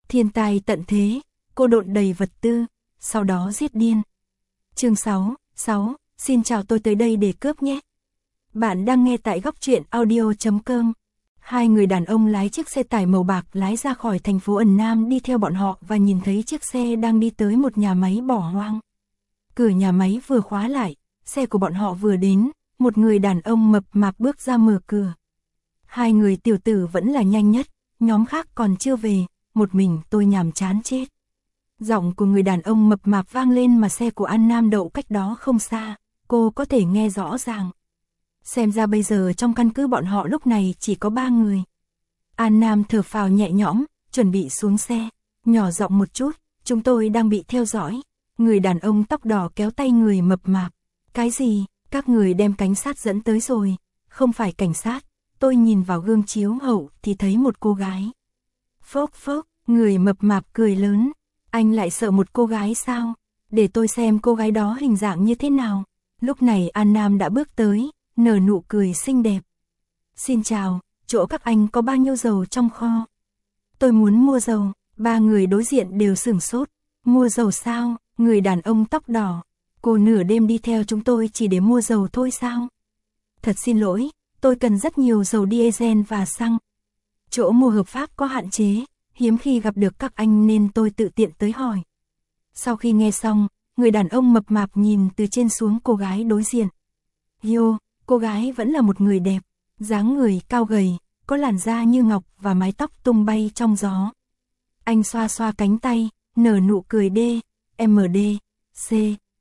Thiên tai tận thế, cô độn đầy vật tư, sau đó giết điên. Chương 6, xin chào, tôi tới đây để cướp nhé. Bạn đang nghe tại góc truyện audio.com. Hai người đàn ông lái chiếc xe tải màu bạc lái ra khỏi thành phố Ẩn Nam đi theo bọn họ và nhìn thấy chiếc xe đang đi tới một nhà máy bỏ hoang. Cửa nhà máy vừa khóa lại, xe của bọn họ vừa đến, một người đàn ông mập mạp bước ra mở cửa. Hai người tiểu tử vẫn là nhanh nhất, nhóm khác còn chưa về, một mình tôi nhàm chán chết. Giọng của người đàn ông mập mạp vang lên mà xe của An Nam đậu cách đó không xa, cô có thể nghe rõ ràng. Xem ra bây giờ trong căn cứ bọn họ lúc này chỉ có 3 người. An Nam thở phào nhẹ nhõm, chuẩn bị xuống xe, nhỏ giọng một chút, chúng tôi đang bị theo dõi. Người đàn ông tóc đỏ kéo tay người mập mạp. Cái gì, các người đem cảnh sát dẫn tới rồi? Không phải cảnh sát, tôi nhìn vào gương chiếu hậu thì thấy một cô gái. Phốc phốc, người mập mạp cười lớn. Anh lại sợ một cô gái sao? Để tôi xem cô gái đó hình dạng như thế nào. Lúc này An Nam đã bước tới, nở nụ cười xinh đẹp. Xin chào, chỗ các anh có bao nhiêu dầu trong kho? Tôi muốn mua dầu. Ba người đối diện đều sửng sốt. Mua dầu sao? Người đàn ông tóc đỏ. Cô nửa đêm đi theo chúng tôi chỉ để mua dầu thôi sao? Thật xin lỗi, tôi cần rất nhiều dầu diesel và xăng. Chỗ mua hợp pháp có hạn chế, hiếm khi gặp được các anh nên tôi tự tiện tới hỏi. Sau khi nghe xong, người đàn ông mập mạp nhìn từ trên xuống cô gái đối diện. Yo, cô gái vẫn là một người đẹp, dáng người cao gầy, có làn da như ngọc và mái tóc tung bay trong gió. Anh xoa xoa cánh tay, nở nụ cười MD, C.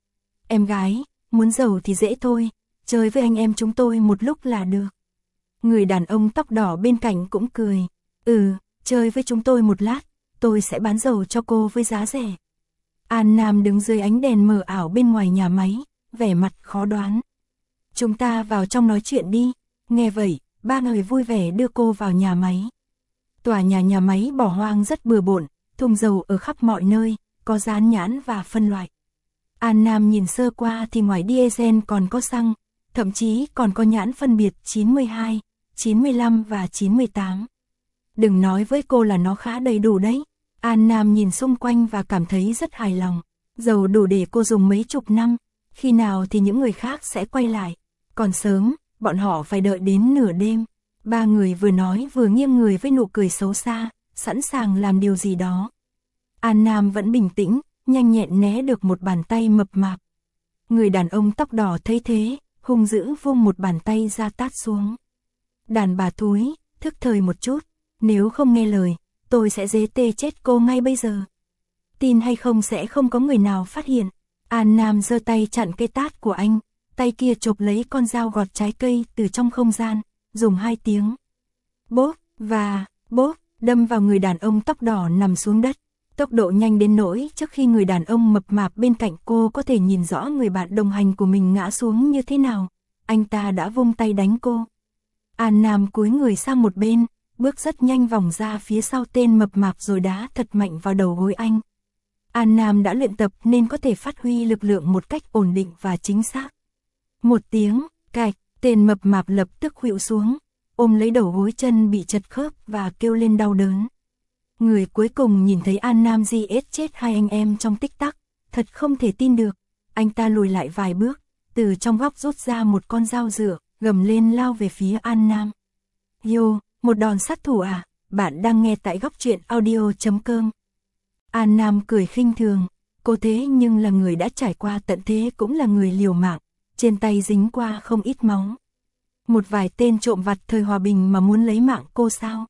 Em gái, muốn dầu thì dễ thôi, chơi với anh em chúng tôi một lúc là được. Người đàn ông tóc đỏ bên cạnh cũng cười. Chơi với chúng tôi một lát, tôi sẽ bán dầu cho cô với giá rẻ. An Nam đứng dưới ánh đèn mờ ảo bên ngoài nhà máy, vẻ mặt khó đoán. Chúng ta vào trong nói chuyện đi. Nghe vậy, ba người vui vẻ đưa cô vào nhà máy. Tòa nhà máy bỏ hoang rất bừa bộn, thùng dầu ở khắp mọi nơi, có dán nhãn và phân loại. An Nam nhìn sơ qua thì ngoài diesel còn có xăng, thậm chí còn có nhãn phân biệt 92, 95 và 98. Đừng nói với cô là nó khá đầy đủ đấy. An Nam nhìn xung quanh và cảm thấy rất hài lòng. Dầu đủ để cô dùng mấy chục năm, khi nào thì những người khác sẽ quay lại. Còn sớm, bọn họ phải đợi đến nửa đêm. Ba người vừa nói vừa nghiêng người với nụ cười xấu xa, sẵn sàng làm điều gì đó. An Nam vẫn bình tĩnh, nhanh nhẹn né được một bàn tay mập mạp. Người đàn ông tóc đỏ thấy thế, hung dữ vung một bàn tay ra tát xuống. Đàn bà thúi, thức thời một chút, nếu không nghe lời, tôi sẽ dế tê chết cô ngay bây giờ. Tin hay không sẽ không có người nào phát hiện. An Nam giơ tay chặn cây tát của anh, tay kia chộp lấy con dao gọt trái cây từ trong không gian, dùng 2 tiếng. Bốp và bốp, đâm vào người đàn ông tóc đỏ nằm xuống đất. Tốc độ nhanh đến nỗi trước khi người đàn ông mập mạp bên cạnh cô có thể nhìn rõ người bạn đồng hành của mình ngã xuống như thế nào, anh ta đã vung tay đánh cô. An Nam cúi người sang một bên, bước rất nhanh vòng ra phía sau tên mập mạp rồi đá thật mạnh vào đầu gối anh. An Nam đã luyện tập nên có thể phát huy lực lượng một cách ổn định và chính xác. Một tiếng, cạch, tên mập mạp lập tức khuỵu xuống, ôm lấy đầu gối chân bị chật khớp và kêu lên đau đớn. Người cuối cùng nhìn thấy An Nam giết chết hai anh em trong tích tắc, thật không thể tin được. Anh ta lùi lại vài bước, từ trong góc rút ra một con dao dựa, gầm lên lao về phía An Nam. Yo, một đòn sát thủ à? Bạn đang nghe tại góc truyện audio.com. An Nam cười khinh thường, cô thế nhưng là người đã trải qua tận thế cũng là người liều mạng, trên tay dính qua không ít máu. Một vài tên trộm vặt thời hòa bình mà muốn lấy mạng cô sao?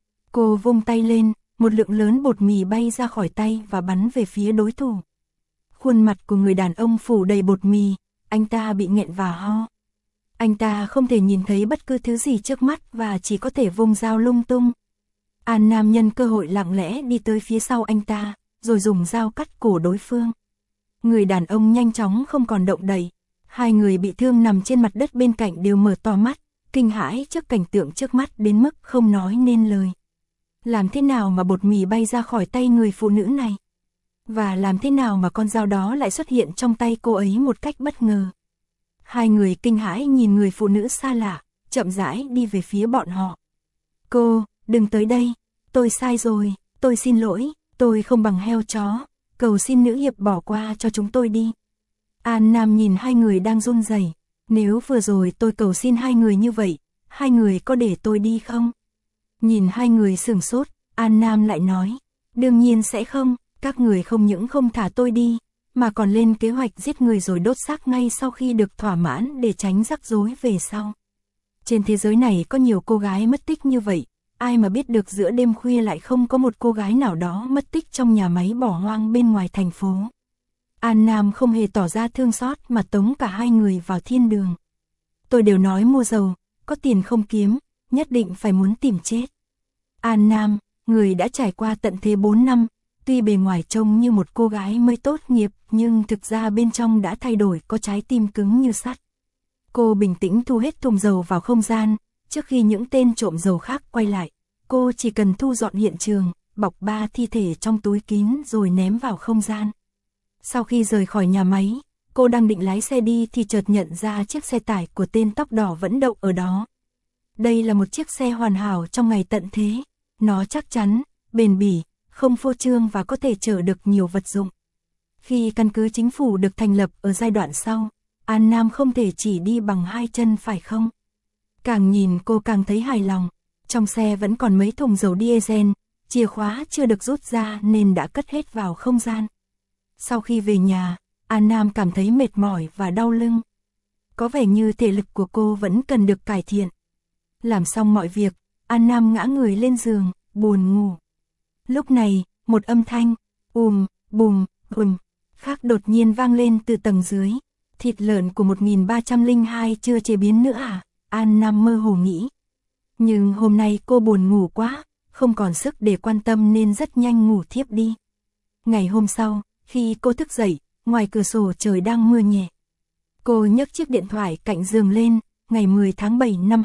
Cô vung tay lên, một lượng lớn bột mì bay ra khỏi tay và bắn về phía đối thủ. Khuôn mặt của người đàn ông phủ đầy bột mì, anh ta bị nghẹn và ho. Anh ta không thể nhìn thấy bất cứ thứ gì trước mắt và chỉ có thể vung dao lung tung. An Nam nhân cơ hội lặng lẽ đi tới phía sau anh ta, rồi dùng dao cắt cổ đối phương. Người đàn ông nhanh chóng không còn động đậy. Hai người bị thương nằm trên mặt đất bên cạnh đều mở to mắt, kinh hãi trước cảnh tượng trước mắt đến mức không nói nên lời. Làm thế nào mà bột mì bay ra khỏi tay người phụ nữ này? Và làm thế nào mà con dao đó lại xuất hiện trong tay cô ấy một cách bất ngờ? Hai người kinh hãi nhìn người phụ nữ xa lạ, chậm rãi đi về phía bọn họ. Cô, đừng tới đây, tôi sai rồi, tôi xin lỗi, Tôi không bằng heo chó, cầu xin nữ hiệp bỏ qua cho chúng tôi đi. An Nam nhìn hai người đang run rẩy. Nếu vừa rồi tôi cầu xin hai người như vậy, hai người có để tôi đi không? Nhìn hai người sửng sốt, An Nam lại nói, đương nhiên sẽ không, các người không những không thả tôi đi, mà còn lên kế hoạch giết người rồi đốt xác ngay sau khi được thỏa mãn để tránh rắc rối về sau. Trên thế giới này có nhiều cô gái mất tích như vậy, ai mà biết được giữa đêm khuya lại không có một cô gái nào đó mất tích trong nhà máy bỏ hoang bên ngoài thành phố. An Nam không hề tỏ ra thương xót mà tống cả hai người vào thiên đường. Tôi đều nói mua dầu, có tiền không kiếm, nhất định phải muốn tìm chết. An Nam, người đã trải qua tận thế 4 năm, tuy bề ngoài trông như một cô gái mới tốt nghiệp nhưng thực ra bên trong đã thay đổi, có trái tim cứng như sắt. Cô bình tĩnh thu hết thùng dầu vào không gian, trước khi những tên trộm dầu khác quay lại, cô chỉ cần thu dọn hiện trường, bọc 3 thi thể trong túi kín rồi ném vào không gian. Sau khi rời khỏi nhà máy, cô đang định lái xe đi thì chợt nhận ra chiếc xe tải của tên tóc đỏ vẫn đậu ở đó. Đây là một chiếc xe hoàn hảo trong ngày tận thế, nó chắc chắn, bền bỉ, không phô trương và có thể chở được nhiều vật dụng. Khi căn cứ chính phủ được thành lập ở giai đoạn sau, An Nam không thể chỉ đi bằng 2 chân phải không? Càng nhìn cô càng thấy hài lòng, trong xe vẫn còn mấy thùng dầu diesel, chìa khóa chưa được rút ra nên đã cất hết vào không gian. Sau khi về nhà, An Nam cảm thấy mệt mỏi và đau lưng. Có vẻ như thể lực của cô vẫn cần được cải thiện. Làm xong mọi việc, An Nam ngã người lên giường, buồn ngủ. Lúc này, một âm thanh, bùm, khác đột nhiên vang lên từ tầng dưới. Thịt lợn của 1302 chưa chế biến nữa à? An Nam mơ hồ nghĩ. Nhưng hôm nay cô buồn ngủ quá, không còn sức để quan tâm nên rất nhanh ngủ thiếp đi. Ngày hôm sau, khi cô thức dậy, ngoài cửa sổ trời đang mưa nhẹ. Cô nhấc chiếc điện thoại cạnh giường lên, ngày 10 tháng 7 năm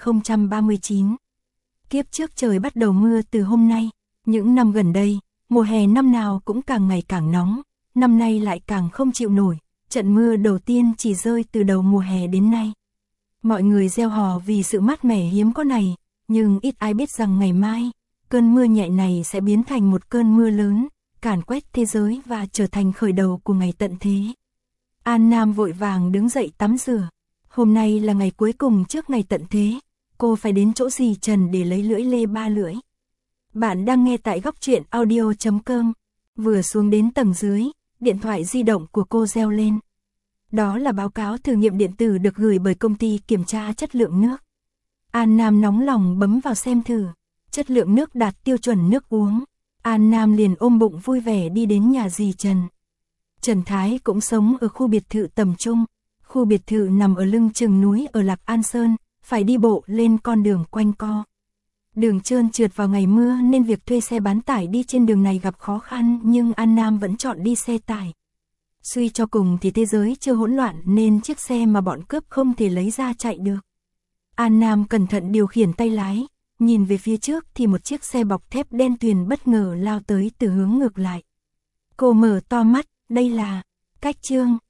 2039. Kiếp trước trời bắt đầu mưa từ hôm nay. Những năm gần đây, mùa hè năm nào cũng càng ngày càng nóng, năm nay lại càng không chịu nổi. Trận mưa đầu tiên chỉ rơi từ đầu mùa hè đến nay. Mọi người reo hò vì sự mát mẻ hiếm có này, nhưng ít ai biết rằng ngày mai, cơn mưa nhẹ này sẽ biến thành một cơn mưa lớn, càn quét thế giới và trở thành khởi đầu của ngày tận thế. An Nam vội vàng đứng dậy tắm rửa. Hôm nay là ngày cuối cùng trước ngày tận thế, cô phải đến chỗ dì Trần để lấy lưỡi lê 3 lưỡi. Bạn đang nghe tại góc truyện audio.com. Vừa xuống đến tầng dưới, điện thoại di động của cô reo lên. Đó là báo cáo thử nghiệm điện tử được gửi bởi công ty kiểm tra chất lượng nước. An Nam nóng lòng bấm vào xem thử. Chất lượng nước đạt tiêu chuẩn nước uống. An Nam liền ôm bụng vui vẻ đi đến nhà dì Trần. Trần Thái cũng sống ở khu biệt thự tầm trung. Khu biệt thự nằm ở lưng chừng núi ở Lạc An Sơn, phải đi bộ lên con đường quanh co. Đường trơn trượt vào ngày mưa nên việc thuê xe bán tải đi trên đường này gặp khó khăn, nhưng An Nam vẫn chọn đi xe tải. Suy cho cùng thì thế giới chưa hỗn loạn nên chiếc xe mà bọn cướp không thể lấy ra chạy được. An Nam cẩn thận điều khiển tay lái, nhìn về phía trước thì một chiếc xe bọc thép đen tuyền bất ngờ lao tới từ hướng ngược lại. Cô mở to mắt, đây là Cách Trương.